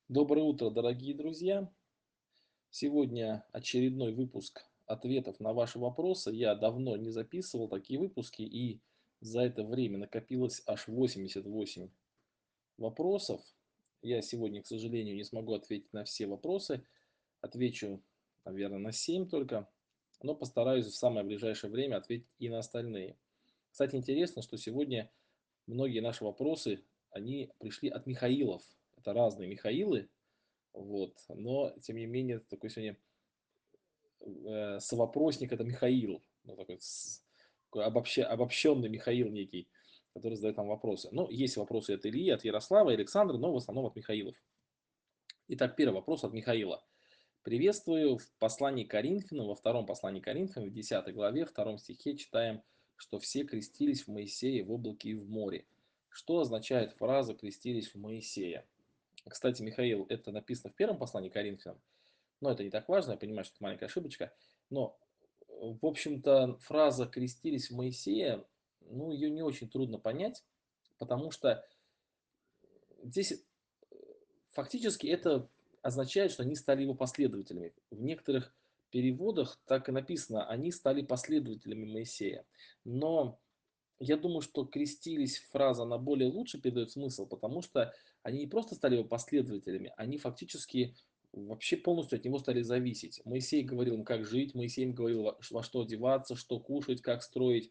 Доброе утро, дорогие друзья! Сегодня очередной выпуск ответов на ваши вопросы. Я давно не записывал такие выпуски, и за это время накопилось аж 88 вопросов. Я сегодня, к сожалению, не смогу ответить на все вопросы. Отвечу, наверное, на 7 только, но постараюсь в самое ближайшее время ответить и на остальные. Кстати, интересно, что сегодня многие наши вопросы, они пришли от Михаилов. Это разные Михаилы, вот. Но, тем не менее, такой сегодня совопросник это Михаил. Ну, такой, такой обобщенный Михаил некий, который задает нам вопросы. Ну, есть вопросы от Ильи, от Ярослава, Александра, но в основном от Михаилов. Итак, первый вопрос от Михаила. Приветствую. В послании к Коринфянам, во втором послании к Коринфянам, в 10 главе, втором стихе читаем, что все крестились в Моисее в облаке и в море. Что означает фраза «крестились в Моисея»? Кстати, Михаил, это написано в первом послании к Коринфянам, но это не так важно, я понимаю, что это маленькая ошибочка. Но, в общем-то, фраза «крестились в Моисея», ну, ее не очень трудно понять, потому что здесь фактически это означает, что они стали его последователями. В некоторых переводах так и написано, они стали последователями Моисея. Но я думаю, что крестились фраза, она более лучше передает смысл, потому что они не просто стали его последователями, они фактически вообще полностью от него стали зависеть. Моисей говорил им, как жить, Моисей им говорил, во что одеваться, что кушать, как строить,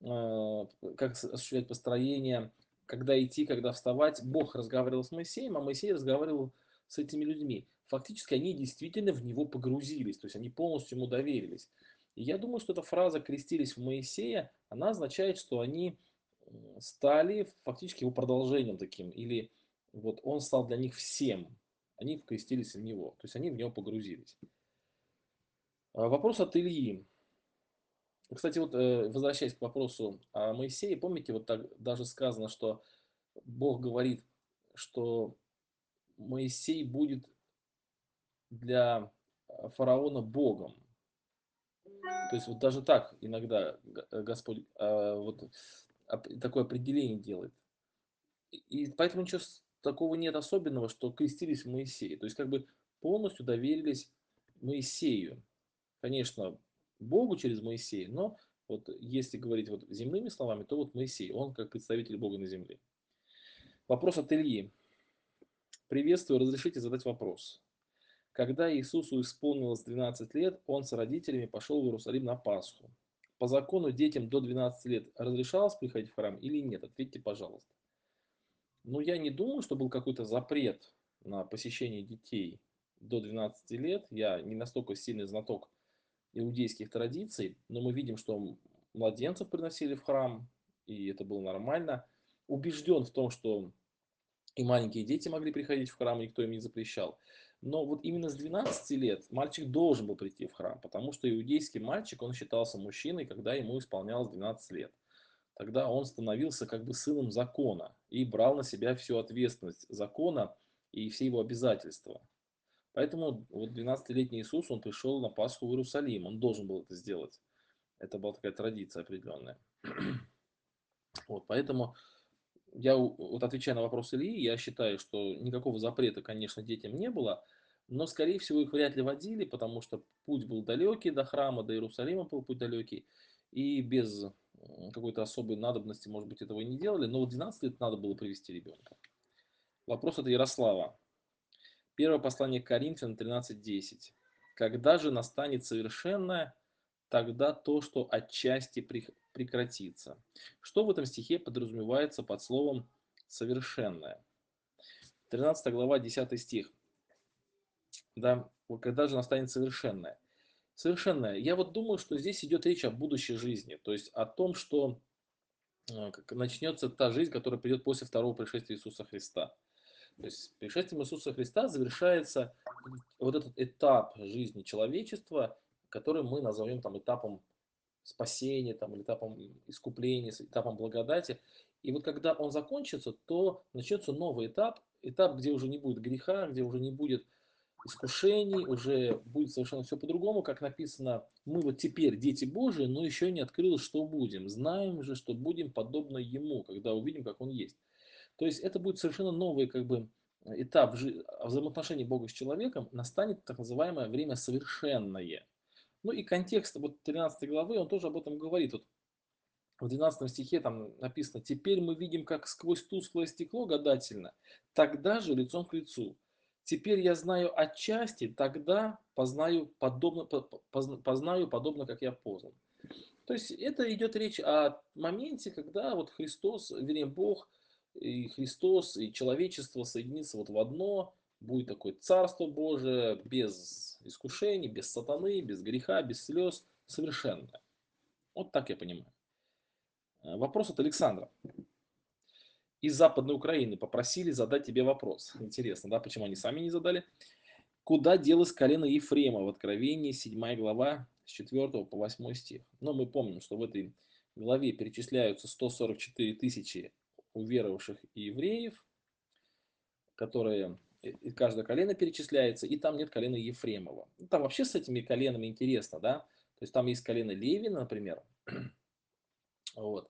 как осуществлять построение, когда идти, когда вставать. Бог разговаривал с Моисеем, а Моисей разговаривал с этими людьми. Фактически они действительно в него погрузились, то есть они полностью ему доверились. И я думаю, что эта фраза «крестились в Моисея», она означает, что они стали фактически его продолжением таким, или вот он стал для них всем. Они крестились в него, то есть они в него погрузились. Вопрос от Ильи. Кстати, вот возвращаясь к вопросу о Моисее, помните, вот так даже сказано, что Бог говорит, что Моисей будет для фараона Богом. То есть вот даже так иногда Господь вот такое определение делает. И поэтому ничего такого нет особенного, что крестились в Моисее. То есть как бы полностью доверились Моисею. Конечно, Богу через Моисея, но вот если говорить вот земными словами, то вот Моисей, он как представитель Бога на земле. Вопрос от Ильи. Приветствую, разрешите задать вопрос. Когда Иисусу исполнилось 12 лет, он с родителями пошел в Иерусалим на Пасху. По закону детям до 12 лет разрешалось приходить в храм или нет? Ответьте, пожалуйста. Ну, я не думаю, что был какой-то запрет на посещение детей до 12 лет. Я не настолько сильный знаток иудейских традиций, но мы видим, что младенцев приносили в храм, и это было нормально. Убежден в том, что и маленькие дети могли приходить в храм, и никто им не запрещал. Но вот именно с 12 лет мальчик должен был прийти в храм, потому что иудейский мальчик, он считался мужчиной, когда ему исполнялось 12 лет. Тогда он становился как бы сыном закона и брал на себя всю ответственность закона и все его обязательства. Поэтому вот 12-летний Иисус, он пришел на Пасху в Иерусалим, он должен был это сделать. Это была такая традиция определенная. Вот, поэтому я, вот отвечая на вопрос Ильи, я считаю, что никакого запрета, конечно, детям не было, но, скорее всего, их вряд ли водили, потому что путь был далекий до храма, до Иерусалима был путь далекий, и без какой-то особой надобности, может быть, этого и не делали, но вот 12 лет надо было привести ребенка. Вопрос от Ярослава. Первое послание к Коринфянам 13:10. Когда же настанет совершенное, тогда то, что отчасти прекратится. Что в этом стихе подразумевается под словом совершенное? 13 глава, 10 стих. Да, вот когда же настанет совершенное? Совершенное. Я вот думаю, что здесь идет речь о будущей жизни, то есть о том, что как начнется та жизнь, которая придет после второго пришествия Иисуса Христа. То есть с пришествием Иисуса Христа завершается вот этот этап жизни человечества, который мы назовем там этапом спасения, там, или этапом искупления, этапом благодати. И вот когда он закончится, то начнется новый этап, этап, где уже не будет греха, где уже не будет искушений, уже будет совершенно все по-другому, как написано, мы вот теперь дети Божии, но еще не открылось, что будем. Знаем же, что будем подобно Ему, когда увидим, как Он есть. То есть это будет совершенно новый как бы этап взаимоотношений Бога с человеком, настанет так называемое время совершенное. Ну и контекст вот 13 главы, он тоже об этом говорит. Вот в 12 стихе там написано: «Теперь мы видим, как сквозь тусклое стекло гадательно, тогда же лицом к лицу. Теперь я знаю отчасти, тогда познаю подобно, как я познан». То есть это идет речь о моменте, когда вот Христос, вернее Бог и Христос и человечество соединится вот в одно, будет такое Царство Божие без искушений, без сатаны, без греха, без слез, совершенное. Вот так я понимаю. Вопрос от Александра. Из Западной Украины попросили задать тебе вопрос. Интересно, да, почему они сами не задали? Куда делось колено Ефрема в Откровении, 7 глава, с 4 по 8 стих? Но мы помним, что в этой главе перечисляются 144 тысячи уверовавших евреев, которые, и каждое колено перечисляется, и там нет колена Ефремова. Ну, там вообще с этими коленами интересно, да? То есть там есть колено Левина, например, вот,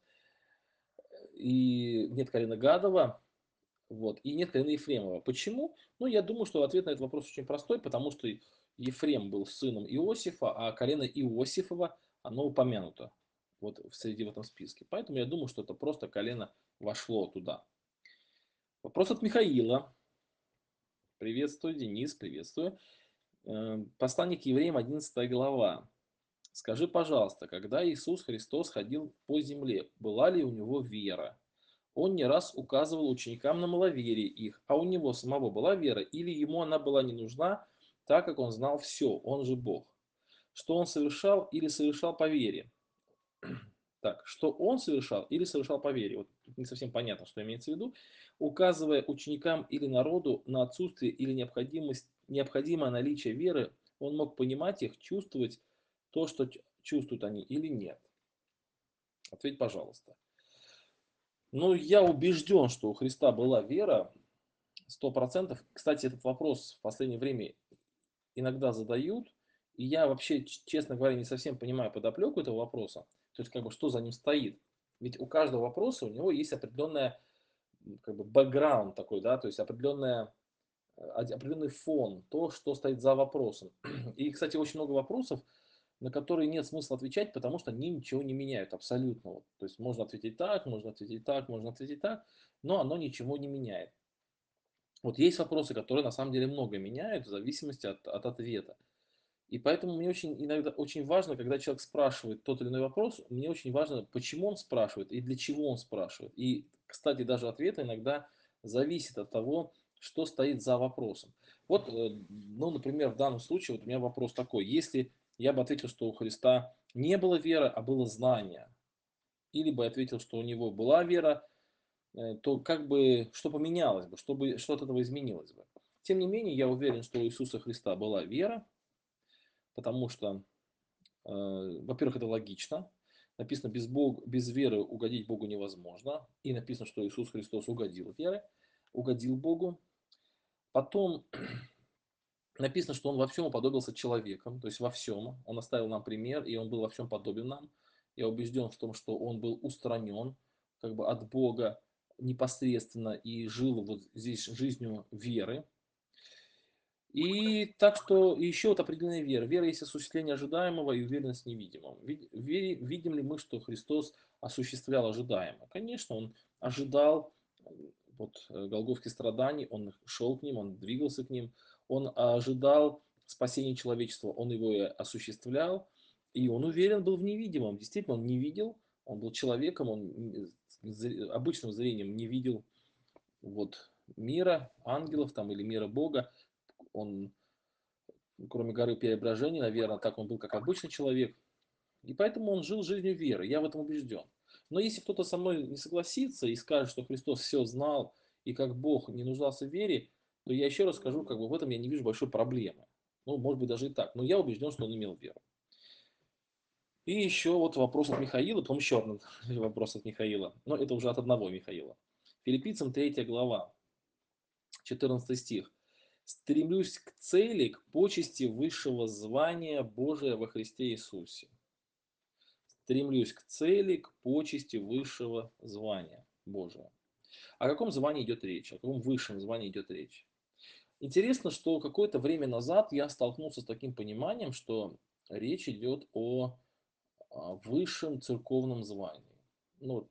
и нет колена Гадова, вот, и нет колена Ефремова. Почему? Ну, я думаю, что ответ на этот вопрос очень простой, потому что Ефрем был сыном Иосифа, а колено Иосифова, оно упомянуто вот среди в этом списке. Поэтому я думаю, что это просто колено вошло туда. Вопрос от Михаила. Приветствую, Денис, приветствую. Послание к евреям, 11 глава. Скажи, пожалуйста, когда Иисус Христос ходил по земле, была ли у него вера? Он не раз указывал ученикам на маловерие их, а у него самого была вера, или ему она была не нужна, так как он знал все, он же Бог. Что он совершал или совершал по вере? Так, что он совершал или совершал по вере? Вот тут не совсем понятно, что имеется в виду. Указывая ученикам или народу на отсутствие или необходимое наличие веры, он мог понимать их, чувствовать то, что чувствуют они, или нет. Ответь, пожалуйста. Ну, я убежден, что у Христа была вера, 100%. Кстати, этот вопрос в последнее время иногда задают, и я вообще, честно говоря, не совсем понимаю подоплеку этого вопроса, то есть как бы что за ним стоит. Ведь у каждого вопроса у него есть определенная как бы бэкграунд такой, да, то есть определенный фон, то, что стоит за вопросом. И, кстати, очень много вопросов, на которые нет смысла отвечать, потому что они ничего не меняют абсолютно. Вот. То есть можно ответить так, можно ответить так, можно ответить так, но оно ничего не меняет. Вот есть вопросы, которые на самом деле много меняют в зависимости от ответа. И поэтому мне очень иногда очень важно, когда человек спрашивает тот или иной вопрос, мне очень важно, почему он спрашивает и для чего он спрашивает. И, кстати, даже ответ иногда зависит от того, что стоит за вопросом. Вот, ну, например, в данном случае вот у меня вопрос такой. Если я бы ответил, что у Христа не было веры, а было знание, или бы ответил, что у него была вера, то как бы что поменялось бы, что от этого изменилось бы. Тем не менее, я уверен, что у Иисуса Христа была вера, потому что, во-первых, это логично. Написано, без веры угодить Богу невозможно. И написано, что Иисус Христос угодил верой, угодил Богу. Потом написано, что Он во всем уподобился человеком, то есть во всем. Он оставил нам пример, и Он был во всем подобен нам. Я убежден в том, что Он был устранен как бы от Бога непосредственно и жил вот здесь жизнью веры. И так что еще вот определенная вера. Вера есть осуществление ожидаемого и уверенность в невидимом. Видим ли мы, что Христос осуществлял ожидаемое? Конечно, Он ожидал вот, голгофских страданий, Он шел к ним, Он двигался к ним, Он ожидал спасения человечества, Он его и осуществлял, и Он уверен был в невидимом. Действительно, Он не видел, Он был человеком, Он обычным зрением не видел вот, мира, ангелов там, или мира Бога. Он, кроме горы преображения, наверное, так он был как обычный человек. И поэтому он жил жизнью веры, я в этом убежден. Но если кто-то со мной не согласится и скажет, что Христос все знал и как Бог не нуждался в вере, то я еще раз скажу, как бы в этом я не вижу большой проблемы. Ну, может быть, даже и так. Но я убежден, что он имел веру. И еще вот вопрос от Михаила, потом еще один вопрос от Михаила. Но это уже от одного Михаила. Филиппийцам 3 глава, 14 стих. Стремлюсь к цели, к почести высшего звания Божия во Христе Иисусе. Стремлюсь к цели, к почести высшего звания Божия. О каком звании идет речь? О каком высшем звании идет речь? Интересно, что какое-то время назад я столкнулся с таким пониманием, что речь идет о высшем церковном звании. Ну, вот,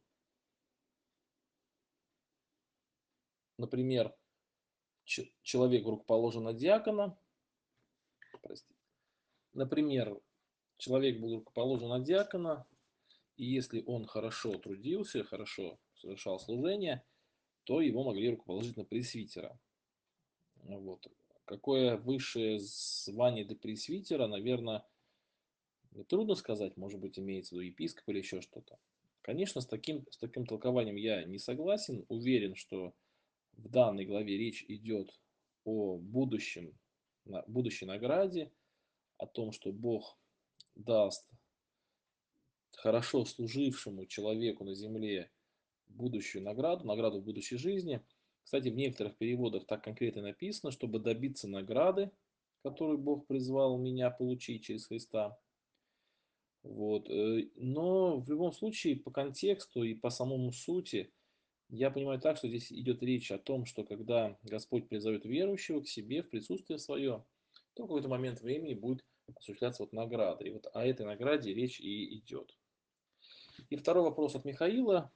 например, человек рукоположен на диакона, прости. Например, человек был рукоположен на диакона, и если он хорошо трудился, хорошо совершал служение, то его могли рукоположить на пресвитера. Вот. Какое высшее звание для пресвитера, наверное, трудно сказать, может быть, имеется в виду епископ или еще что-то. Конечно, с таким толкованием я не согласен. Уверен, что в данной главе речь идет о будущей награде, о том, что Бог даст хорошо служившему человеку на земле будущую награду, награду в будущей жизни. Кстати, в некоторых переводах так конкретно написано, чтобы добиться награды, которую Бог призвал меня получить через Христа. Вот. Но в любом случае, по контексту и по самому сути, я понимаю так, что здесь идет речь о том, что когда Господь призовет верующего к себе в присутствие свое, то в какой-то момент времени будет осуществляться вот награда. И вот о этой награде речь и идет. И второй вопрос от Михаила.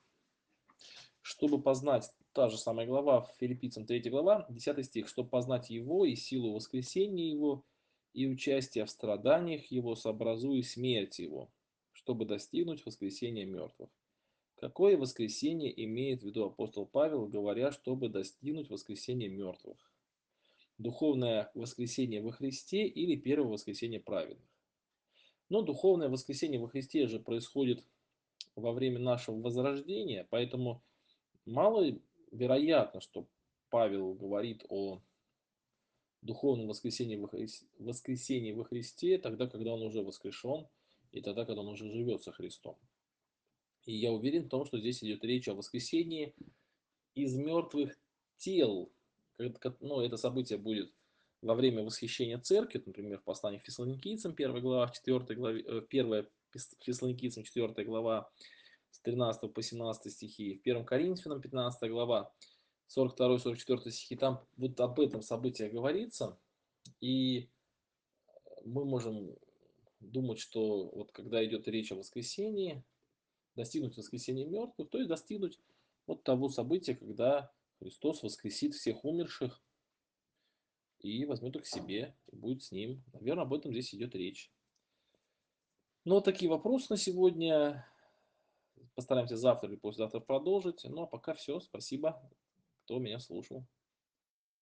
Чтобы познать, та же самая глава, Филиппийцам 3 глава, 10 стих, чтобы познать Его и силу воскресения Его, и участие в страданиях Его, сообразуя смерть Его, чтобы достигнуть воскресения мертвых. Какое воскресение имеет в виду апостол Павел, говоря, чтобы достигнуть воскресения мертвых? Духовное воскресение во Христе или первое воскресение праведных? Но духовное воскресение во Христе же происходит во время нашего возрождения, поэтому мало вероятно, что Павел говорит о духовном воскресении во Христе тогда, когда он уже воскрешен, и тогда, когда он уже живет со Христом. И я уверен в том, что здесь идет речь о воскресении из мертвых тел. Ну, это событие будет во время восхищения церкви, например, в послании к Фессалоникийцам, 1 глава, в 4 главе, 1 Фессалоникийцам, 4 глава, с 13 по 17 стихи, в 1 Коринфянам, 15 глава, 42-44 стихи, там вот об этом событии говорится, и мы можем думать, что вот когда идет речь о воскресении, достигнуть воскресения мертвых, то есть достигнуть вот того события, когда Христос воскресит всех умерших и возьмет их к себе, и будет с ним. Наверное, об этом здесь идет речь. Ну, вот такие вопросы на сегодня. Постараемся завтра или послезавтра продолжить. Ну, а пока все. Спасибо, кто меня слушал.